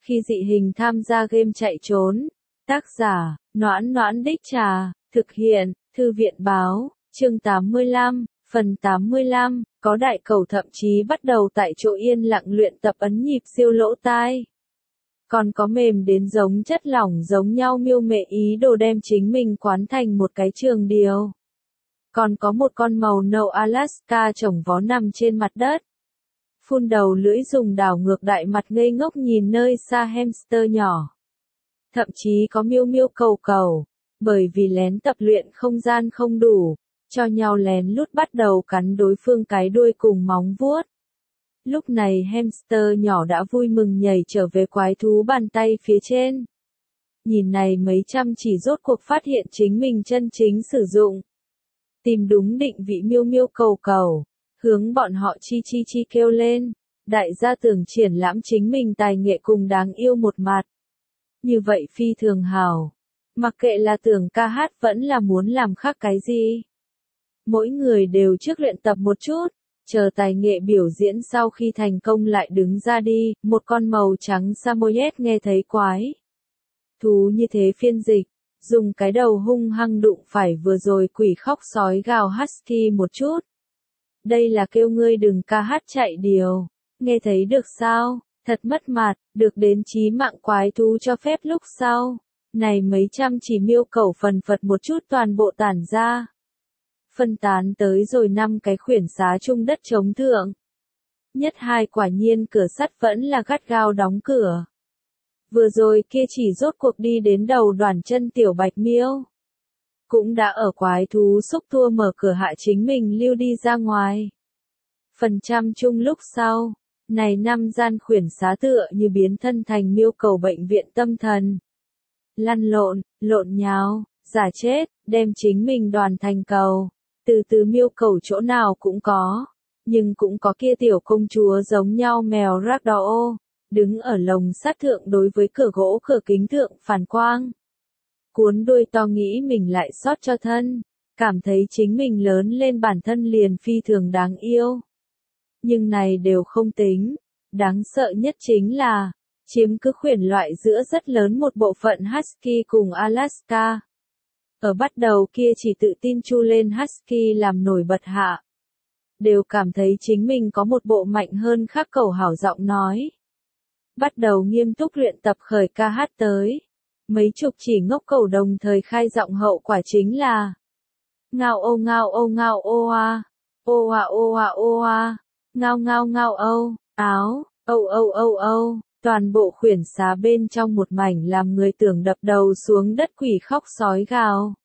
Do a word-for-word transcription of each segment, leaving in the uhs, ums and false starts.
Khi dị hình tham gia game chạy trốn. Tác giả, Noãn Noãn Đích Trà, thực hiện, Thư viện Báo, chương tám mươi lăm, phần tám mươi lăm, có đại cầu thậm chí bắt đầu tại chỗ yên lặng luyện tập ấn nhịp siêu lỗ tai. Còn có mềm đến giống chất lỏng giống nhau miêu mệ ý đồ đem chính mình quán thành một cái trường điều. Còn có một con màu nâu Alaska trồng vó nằm trên mặt đất. Phun đầu lưỡi dùng đảo ngược đại mặt ngây ngốc nhìn nơi xa hamster nhỏ. Thậm chí có miêu miêu cầu cầu, bởi vì lén tập luyện không gian không đủ, cho nhau lén lút bắt đầu cắn đối phương cái đuôi cùng móng vuốt. Lúc này hamster nhỏ đã vui mừng nhảy trở về quái thú bàn tay phía trên. Nhìn này mấy trăm chỉ rốt cuộc phát hiện chính mình chân chính sử dụng. Tìm đúng định vị miêu miêu cầu cầu, hướng bọn họ chi chi chi kêu lên. Đại gia tưởng triển lãm chính mình tài nghệ cùng đáng yêu một mặt. Như vậy phi thường hào. Mặc kệ là tưởng ca hát vẫn là muốn làm khác cái gì. Mỗi người đều trước luyện tập một chút, chờ tài nghệ biểu diễn sau khi thành công lại đứng ra đi. Một con màu trắng Samoyed nghe thấy quái thú như thế phiên dịch, dùng cái đầu hung hăng đụng phải vừa rồi quỷ khóc sói gào husky một chút. Đây là kêu ngươi đừng ca hát chạy điều, nghe thấy được sao, thật mất mặt, được đến chí mạng quái thú cho phép lúc sau. Này mấy trăm chỉ miêu cẩu phần phật một chút toàn bộ tản ra. Phân tán tới rồi năm cái khuyển xá chung đất chống thượng. Nhất hai quả nhiên cửa sắt vẫn là gắt gao đóng cửa. Vừa rồi kia chỉ rốt cuộc đi đến đầu đoàn chân tiểu bạch miêu. Cũng đã ở quái thú xúc tua mở cửa hạ chính mình lưu đi ra ngoài. Phần trăm chung lúc sau, này năm gian khuyển xá tựa như biến thân thành miêu cầu bệnh viện tâm thần. Lăn lộn, lộn nháo, giả chết, đem chính mình đoàn thành cầu. Từ từ miêu cầu chỗ nào cũng có, nhưng cũng có kia tiểu công chúa giống nhau mèo ragdoll, đứng ở lồng sắt thượng đối với cửa gỗ cửa kính thượng phản quang. Cuốn đuôi to nghĩ mình lại sót cho thân, cảm thấy chính mình lớn lên bản thân liền phi thường đáng yêu. Nhưng này đều không tính, đáng sợ nhất chính là, chiếm cứ khuyển loại giữa rất lớn một bộ phận husky cùng Alaska. Ở bắt đầu kia chỉ tự tin chu lên husky làm nổi bật hạ. Đều cảm thấy chính mình có một bộ mạnh hơn khác cẩu hảo giọng nói. Bắt đầu nghiêm túc luyện tập khởi ca hát tới. Mấy chục chỉ ngốc cẩu đồng thời khai giọng hậu quả chính là ngao ô ngao ô ngao ô a, ô a ô a ô a, ngao ngao ngao âu, áo, âu âu âu âu. Toàn bộ khuyển xá bên trong một mảnh làm người tưởng đập đầu xuống đất quỷ khóc sói gào.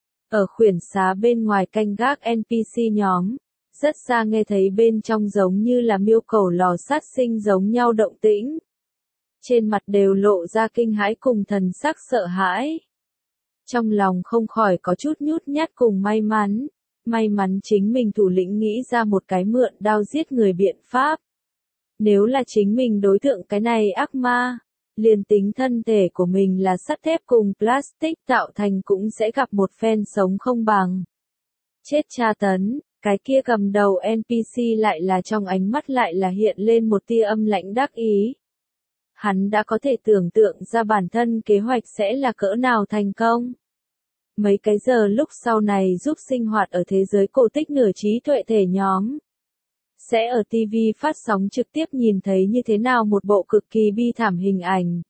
Ở khuyển xá bên ngoài canh gác en pê xê nhóm, rất xa nghe thấy bên trong giống như là miêu cầu lò sát sinh giống nhau động tĩnh. Trên mặt đều lộ ra kinh hãi cùng thần sắc sợ hãi. Trong lòng không khỏi có chút nhút nhát cùng may mắn. May mắn chính mình thủ lĩnh nghĩ ra một cái mượn đao giết người biện pháp. Nếu là chính mình đối tượng cái này ác ma, liền tính thân thể của mình là sắt thép cùng plastic tạo thành cũng sẽ gặp một phen sống không bằng. Chết tra tấn, cái kia cầm đầu en pê xê lại là trong ánh mắt lại là hiện lên một tia âm lãnh đắc ý. Hắn đã có thể tưởng tượng ra bản thân kế hoạch sẽ là cỡ nào thành công. Mấy cái giờ lúc sau này giúp sinh hoạt ở thế giới cổ tích nửa trí tuệ thể nhóm. Sẽ ở ti vi phát sóng trực tiếp nhìn thấy như thế nào một bộ cực kỳ bi thảm hình ảnh.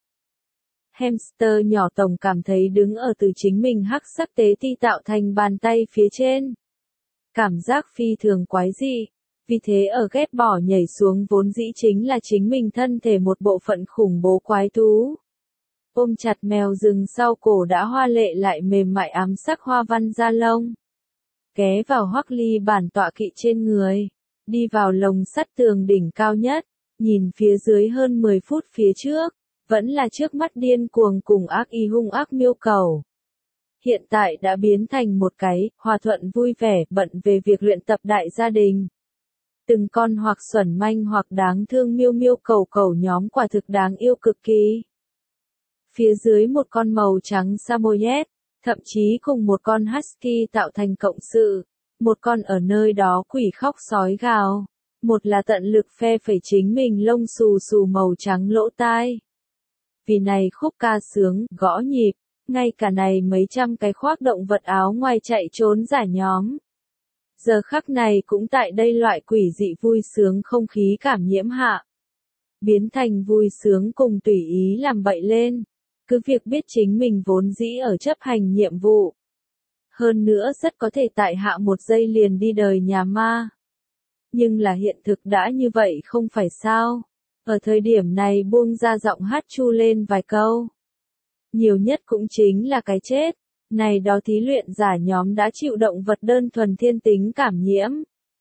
Hamster nhỏ tổng cảm thấy đứng ở từ chính mình hắc sắc tế ti tạo thành bàn tay phía trên. Cảm giác phi thường quái dị, vì thế ở ghét bỏ nhảy xuống vốn dĩ chính là chính mình thân thể một bộ phận khủng bố quái thú. Ôm chặt mèo rừng sau cổ đã hoa lệ lại mềm mại ám sắc hoa văn da lông. Ghé vào Hoắc Ly bản tọa kỵ trên người. Đi vào lồng sắt tường đỉnh cao nhất, nhìn phía dưới hơn mười phút phía trước, vẫn là trước mắt điên cuồng cùng ác y hung ác miêu cầu. Hiện tại đã biến thành một cái, hòa thuận vui vẻ, bận về việc luyện tập đại gia đình. Từng con hoặc xuẩn manh hoặc đáng thương miêu miêu cầu cầu nhóm quả thực đáng yêu cực kỳ. Phía dưới một con màu trắng Samoyed, thậm chí cùng một con husky tạo thành cộng sự. Một con ở nơi đó quỷ khóc sói gào, một là tận lực phe phẩy chính mình lông xù xù màu trắng lỗ tai. vì này khúc ca sướng, gõ nhịp, ngay cả này mấy trăm cái khoác động vật áo ngoài chạy trốn giả nhóm. Giờ khắc này cũng tại đây loại quỷ dị vui sướng không khí cảm nhiễm hạ. Biến thành vui sướng cùng tùy ý làm bậy lên. Cứ việc biết chính mình vốn dĩ ở chấp hành nhiệm vụ. Hơn nữa rất có thể tại hạ một giây liền đi đời nhà ma. Nhưng là hiện thực đã như vậy không phải sao. Ở thời điểm này buông ra giọng hát chu lên vài câu. Nhiều nhất cũng chính là cái chết. Này đó thí luyện giả nhóm đã chịu động vật đơn thuần thiên tính cảm nhiễm.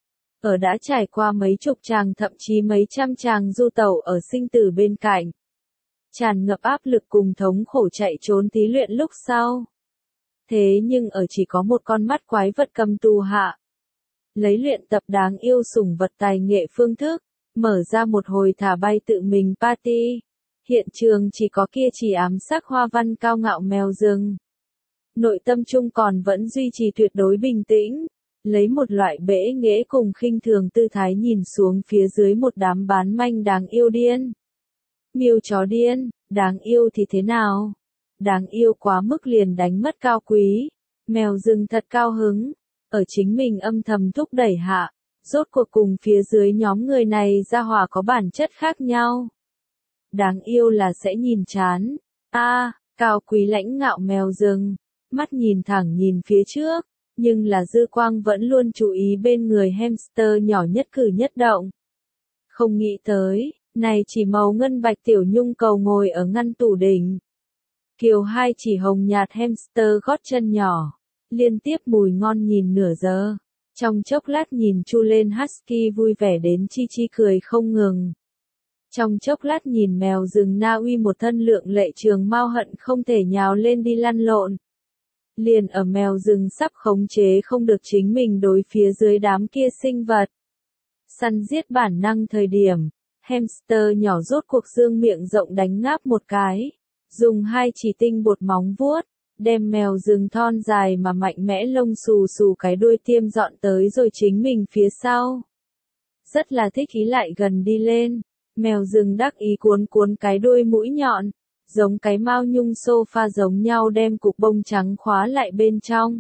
Ở đã trải qua mấy chục tràng thậm chí mấy trăm tràng du tẩu ở sinh tử bên cạnh. Tràn ngập áp lực cùng thống khổ chạy trốn thí luyện lúc sau. Thế nhưng ở chỉ có một con mắt quái vật cầm tù hạ. Lấy luyện tập đáng yêu sủng vật tài nghệ phương thức, mở ra một hồi thả bay tự mình party. Hiện trường chỉ có kia chỉ ám sắc hoa văn cao ngạo mèo rừng. Nội tâm trung còn vẫn duy trì tuyệt đối bình tĩnh, lấy một loại bẽ nghễ cùng khinh thường tư thái nhìn xuống phía dưới một đám bán manh đáng yêu điên. Miêu chó điên, đáng yêu thì thế nào? Đáng yêu quá mức liền đánh mất cao quý. Mèo rừng thật cao hứng, ở chính mình âm thầm thúc đẩy hạ, rốt cuộc cùng phía dưới nhóm người này ra hòa có bản chất khác nhau. Đáng yêu là sẽ nhìn chán. A, à, cao quý lãnh ngạo mèo rừng, mắt nhìn thẳng nhìn phía trước, nhưng là dư quang vẫn luôn chú ý bên người hamster nhỏ nhất cử nhất động. Không nghĩ tới, này chỉ màu ngân bạch tiểu nhung cầu ngồi ở ngăn tủ đỉnh. Kiều hai chỉ hồng nhạt hamster gót chân nhỏ, liên tiếp mùi ngon nhìn nửa giờ. Trong chốc lát nhìn chu lên husky vui vẻ đến chi chi cười không ngừng. Trong chốc lát nhìn mèo rừng Na Uy một thân lượng lệ trường mau hận không thể nhào lên đi lăn lộn. Liền ở mèo rừng sắp khống chế không được chính mình đối phía dưới đám kia sinh vật. Săn giết bản năng thời điểm, hamster nhỏ rốt cuộc dương miệng rộng đánh ngáp một cái, dùng hai chỉ tinh bột móng vuốt, đem mèo rừng thon dài mà mạnh mẽ lông xù xù cái đuôi tiêm dọn tới rồi chính mình phía sau. Rất là thích ý lại gần đi lên, mèo rừng đắc ý cuốn cuốn cái đuôi mũi nhọn, giống cái mao nhung sofa giống nhau đem cục bông trắng khóa lại bên trong.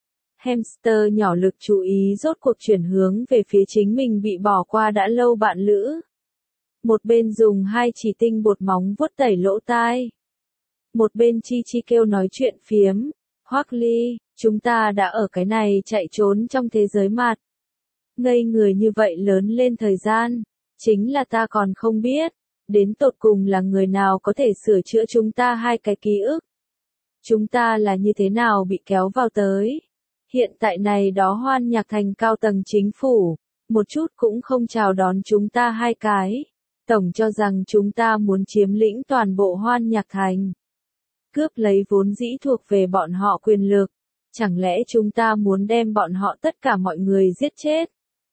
Hamster nhỏ lực chú ý rốt cuộc chuyển hướng về phía chính mình bị bỏ qua đã lâu bạn lữ. Một bên dùng hai chỉ tinh bột móng vuốt tẩy lỗ tai. Một bên chi chi kêu nói chuyện phiếm. Hoắc Ly, chúng ta đã ở cái này chạy trốn trong thế giới mặt. Ngây người như vậy lớn lên thời gian, chính là ta còn không biết, đến tột cùng là người nào có thể sửa chữa chúng ta hai cái ký ức. Chúng ta là như thế nào bị kéo vào tới. Hiện tại này đó Hoan Nhạc Thành cao tầng chính phủ, một chút cũng không chào đón chúng ta hai cái. Tổng cho rằng chúng ta muốn chiếm lĩnh toàn bộ Hoan Nhạc Thành. Cướp lấy vốn dĩ thuộc về bọn họ quyền lực. Chẳng lẽ chúng ta muốn đem bọn họ tất cả mọi người giết chết?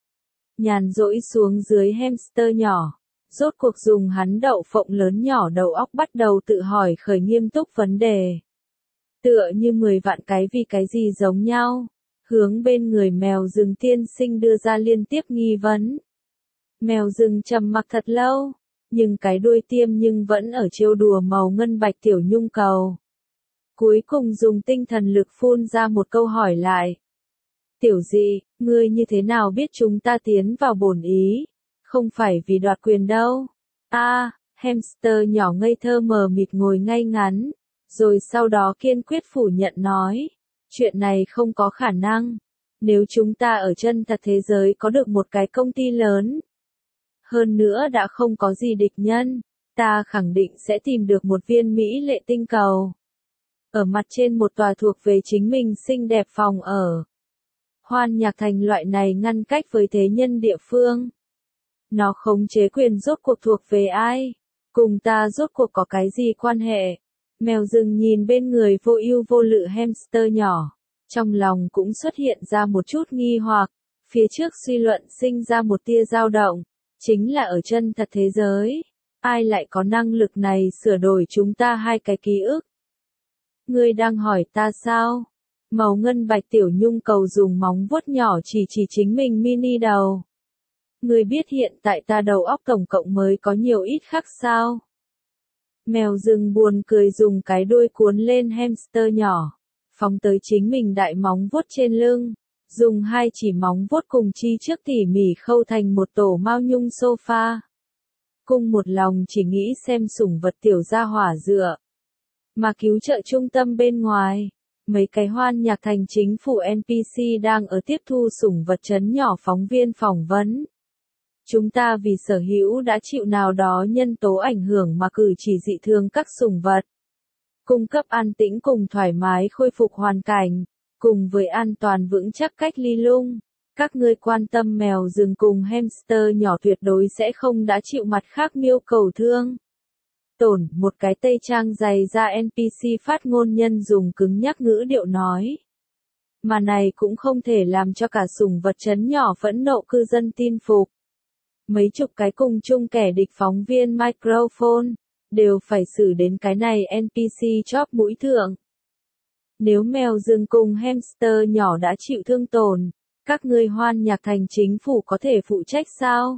Nhàn rỗi xuống dưới hamster nhỏ. Rốt cuộc dùng hắn đậu phộng lớn nhỏ đầu óc bắt đầu tự hỏi khởi nghiêm túc vấn đề. Tựa như mười vạn cái vì cái gì giống nhau. Hướng bên người mèo rừng tiên sinh đưa ra liên tiếp nghi vấn. Mèo rừng trầm mặc thật lâu, nhưng cái đuôi tiêm nhưng vẫn ở trêu đùa màu ngân bạch tiểu nhung cầu. Cuối cùng dùng tinh thần lực phun ra một câu hỏi lại. Tiểu dị, ngươi như thế nào biết chúng ta tiến vào bổn ý? Không phải vì đoạt quyền đâu. A, à, hamster nhỏ ngây thơ mờ mịt ngồi ngay ngắn, rồi sau đó kiên quyết phủ nhận nói. Chuyện này không có khả năng. Nếu chúng ta ở chân thật thế giới có được một cái công ty lớn, hơn nữa đã không có gì địch nhân, ta khẳng định sẽ tìm được một viên mỹ lệ tinh cầu. Ở mặt trên một tòa thuộc về chính mình xinh đẹp phòng ở. Hoan Nhạc Thành loại này ngăn cách với thế nhân địa phương. Nó khống chế quyền rốt cuộc thuộc về ai? Cùng ta rốt cuộc có cái gì quan hệ? Mèo rừng nhìn bên người vô ưu vô lự hamster nhỏ. Trong lòng cũng xuất hiện ra một chút nghi hoặc. Phía trước suy luận sinh ra một tia dao động. Chính là ở chân thật thế giới. Ai lại có năng lực này sửa đổi chúng ta hai cái ký ức? Ngươi đang hỏi ta sao? Màu ngân bạch tiểu nhung cầu dùng móng vuốt nhỏ chỉ chỉ chính mình mini đầu. Ngươi biết hiện tại ta đầu óc tổng cộng mới có nhiều ít khác sao? Mèo rừng buồn cười dùng cái đuôi cuốn lên hamster nhỏ, phóng tới chính mình đại móng vuốt trên lưng, dùng hai chỉ móng vuốt cùng chi trước tỉ mỉ khâu thành một tổ mao nhung sofa. Cung một lòng chỉ nghĩ xem sủng vật tiểu gia hỏa dựa mà cứu trợ trung tâm bên ngoài. Mấy cái hoan nhạc thành chính phủ en pê xê đang ở tiếp thu sủng vật trấn nhỏ phóng viên phỏng vấn. Chúng ta vì sở hữu đã chịu nào đó nhân tố ảnh hưởng mà cử chỉ dị thường các sủng vật. Cung cấp an tĩnh cùng thoải mái khôi phục hoàn cảnh, cùng với an toàn vững chắc cách ly lung. Các ngươi quan tâm mèo rừng cùng hamster nhỏ tuyệt đối sẽ không đã chịu mặt khác miêu cầu thương tổn. Một cái tây trang dày da en pê xê phát ngôn nhân dùng cứng nhắc ngữ điệu nói. Mà này cũng không thể làm cho cả sủng vật trấn nhỏ phẫn nộ cư dân tin phục. Mấy chục cái cùng chung kẻ địch phóng viên microphone, đều phải xử đến cái này en pê xê chóp mũi thượng. Nếu mèo rừng cùng hamster nhỏ đã chịu thương tổn, các ngươi hoan nhạc thành chính phủ có thể phụ trách sao?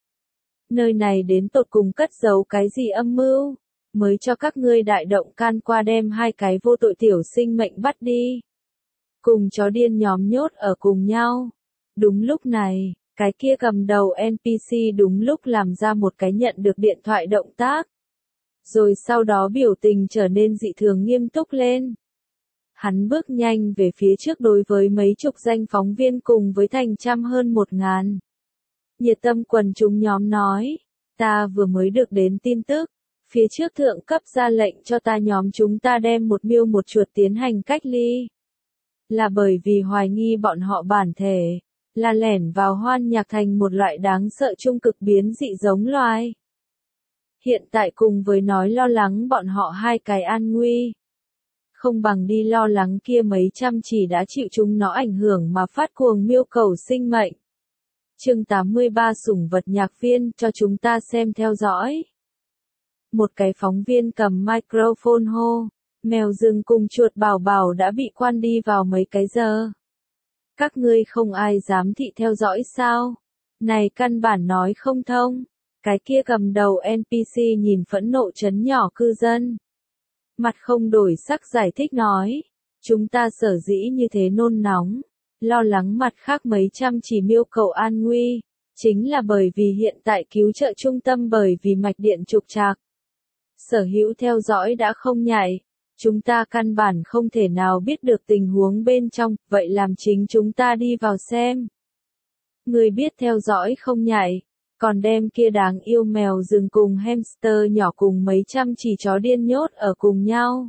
Nơi này đến tột cùng cất giấu cái gì âm mưu, mới cho các ngươi đại động can qua đem hai cái vô tội tiểu sinh mệnh bắt đi. Cùng chó điên nhóm nhốt ở cùng nhau. Đúng lúc này, cái kia cầm đầu en pê xê đúng lúc làm ra một cái nhận được điện thoại động tác. Rồi sau đó biểu tình trở nên dị thường nghiêm túc lên. Hắn bước nhanh về phía trước đối với mấy chục danh phóng viên cùng với thành trăm hơn một ngàn. Nhiệt tâm quần chúng nhóm nói, ta vừa mới được đến tin tức, phía trước thượng cấp ra lệnh cho ta nhóm chúng ta đem một miêu một chuột tiến hành cách ly. Là bởi vì hoài nghi bọn họ bản thể, là lẻn vào hoan nhạc thành một loại đáng sợ trung cực biến dị giống loài. Hiện tại cùng với nói lo lắng bọn họ hai cái an nguy. Không bằng đi lo lắng kia mấy trăm chỉ đã chịu chúng nó ảnh hưởng mà phát cuồng miêu cầu sinh mệnh. Chương tám mươi ba sủng vật nhạc viên cho chúng ta xem theo dõi. Một cái phóng viên cầm microphone hô, mèo rừng cùng chuột bảo bảo đã bị quan đi vào mấy cái giờ. Các ngươi không ai dám thị theo dõi sao? Này căn bản nói không thông. Cái kia cầm đầu en pê xê nhìn phẫn nộ trấn nhỏ cư dân. Mặt không đổi sắc giải thích nói, chúng ta sở dĩ như thế nôn nóng, lo lắng mặt khác mấy trăm chỉ miêu cầu an nguy, chính là bởi vì hiện tại cứu trợ trung tâm bởi vì mạch điện trục trặc. Sở hữu theo dõi đã không nhạy, chúng ta căn bản không thể nào biết được tình huống bên trong, vậy làm chính chúng ta đi vào xem. Người biết theo dõi không nhạy, còn đem kia đáng yêu mèo rừng cùng hamster nhỏ cùng mấy trăm chỉ chó điên nhốt ở cùng nhau.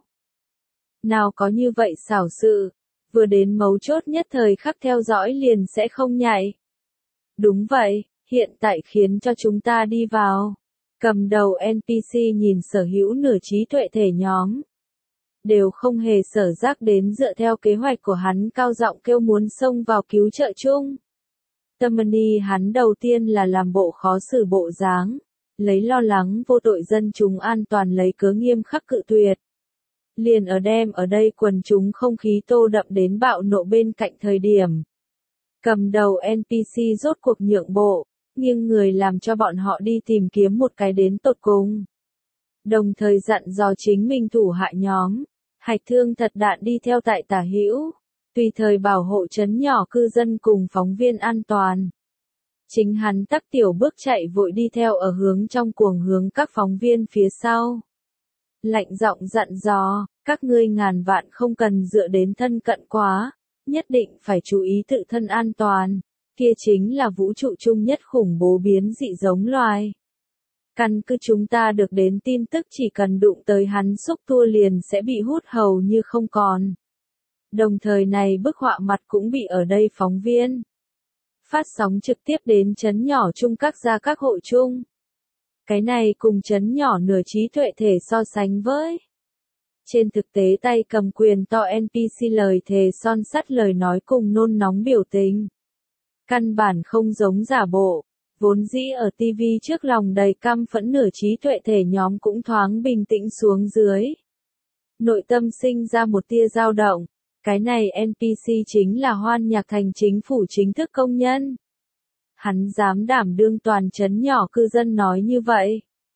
Nào có như vậy xảo sự, vừa đến mấu chốt nhất thời khắc theo dõi liền sẽ không nhạy. Đúng vậy, hiện tại khiến cho chúng ta đi vào. Cầm đầu en pê xê nhìn sở hữu nửa trí tuệ thể nhóm. Đều không hề sở giác đến dựa theo kế hoạch của hắn cao giọng kêu muốn xông vào cứu trợ chung. Tammany hắn đầu tiên là làm bộ khó xử bộ dáng, lấy lo lắng vô tội dân chúng an toàn lấy cớ nghiêm khắc cự tuyệt. Liền ở đem ở đây quần chúng không khí tô đậm đến bạo nộ bên cạnh thời điểm. Cầm đầu en pê xê rốt cuộc nhượng bộ, nhưng người làm cho bọn họ đi tìm kiếm một cái đến tột cùng. Đồng thời dặn dò chính mình thủ hạ nhóm, hạch thương thật đạn đi theo tại tả hữu. Tùy thời bảo hộ trấn nhỏ cư dân cùng phóng viên an toàn. Chính hắn tắc tiểu bước chạy vội đi theo ở hướng trong cuồng hướng các phóng viên phía sau. Lạnh giọng dặn dò, các ngươi ngàn vạn không cần dựa đến thân cận quá, nhất định phải chú ý tự thân an toàn, kia chính là vũ trụ chung nhất khủng bố biến dị giống loài. Căn cứ chúng ta được đến tin tức chỉ cần đụng tới hắn xúc tua liền sẽ bị hút hầu như không còn. Đồng thời này bức họa mặt cũng bị ở đây phóng viên phát sóng trực tiếp đến trấn nhỏ chung các gia các hội chung. Cái này cùng trấn nhỏ nửa trí tuệ thể so sánh với. Trên thực tế tay cầm quyền to en pê xê lời thề son sắt lời nói cùng nôn nóng biểu tình. Căn bản không giống giả bộ, vốn dĩ ở ti vi trước lòng đầy căm phẫn nửa trí tuệ thể nhóm cũng thoáng bình tĩnh xuống dưới. Nội tâm sinh ra một tia dao động. Cái này en pê xê chính là hoan nhạc thành chính phủ chính thức công nhân. Hắn dám đảm đương toàn trấn nhỏ cư dân nói như vậy.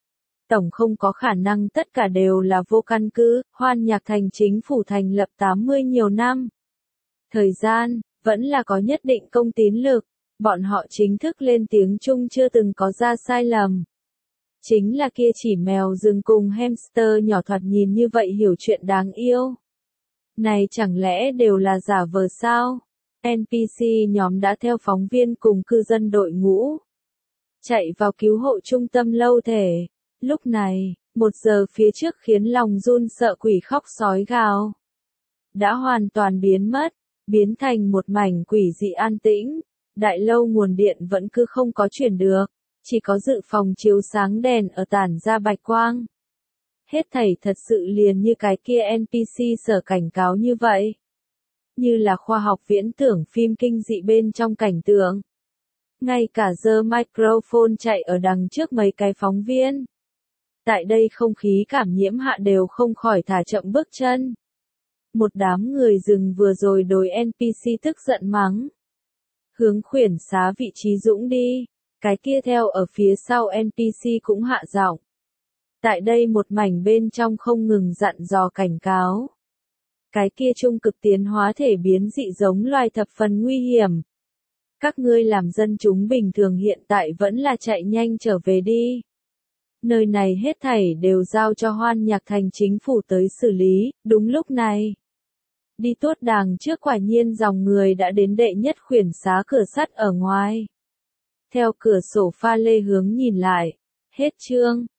tổng không có khả năng tất cả đều là vô căn cứ, Hoan Nhạc Thành chính phủ thành lập tám mươi nhiều năm. Thời gian, vẫn là có nhất định công tín lực, bọn họ chính thức lên tiếng chung chưa từng có ra sai lầm. Chính là kia chỉ mèo rừng cùng hamster nhỏ thoạt nhìn như vậy hiểu chuyện đáng yêu. Này chẳng lẽ đều là giả vờ sao? en pê xê nhóm đã theo phóng viên cùng cư dân đội ngũ chạy vào cứu hộ trung tâm lâu thể. Lúc này, một giờ phía trước khiến lòng run sợ quỷ khóc sói gào đã hoàn toàn biến mất, biến thành một mảnh quỷ dị an tĩnh. Đại lâu nguồn điện vẫn cứ không có chuyển được, chỉ có dự phòng chiếu sáng đèn ở tản ra bạch quang. Hết thảy thật sự liền như cái kia en pê xê sở cảnh cáo như vậy. Như là khoa học viễn tưởng phim kinh dị bên trong cảnh tượng. Ngay cả giơ microphone chạy ở đằng trước mấy cái phóng viên. Tại đây không khí cảm nhiễm hạ đều không khỏi thả chậm bước chân. Một đám người rừng vừa rồi đối en pê xê tức giận mắng. Hướng khuyển xá vị trí dũng đi, cái kia theo ở phía sau en pê xê cũng hạ giọng. Tại đây một mảnh bên trong không ngừng dặn dò cảnh cáo. Cái kia trung cực tiến hóa thể biến dị giống loài thập phần nguy hiểm. Các ngươi làm dân chúng bình thường hiện tại vẫn là chạy nhanh trở về đi. Nơi này hết thảy đều giao cho Hoan Nhạc Thành chính phủ tới xử lý, đúng lúc này. Đi tuốt đàng trước quả nhiên dòng người đã đến đệ nhất khuyển xá cửa sắt ở ngoài. Theo cửa sổ pha lê hướng nhìn lại. Hết chương.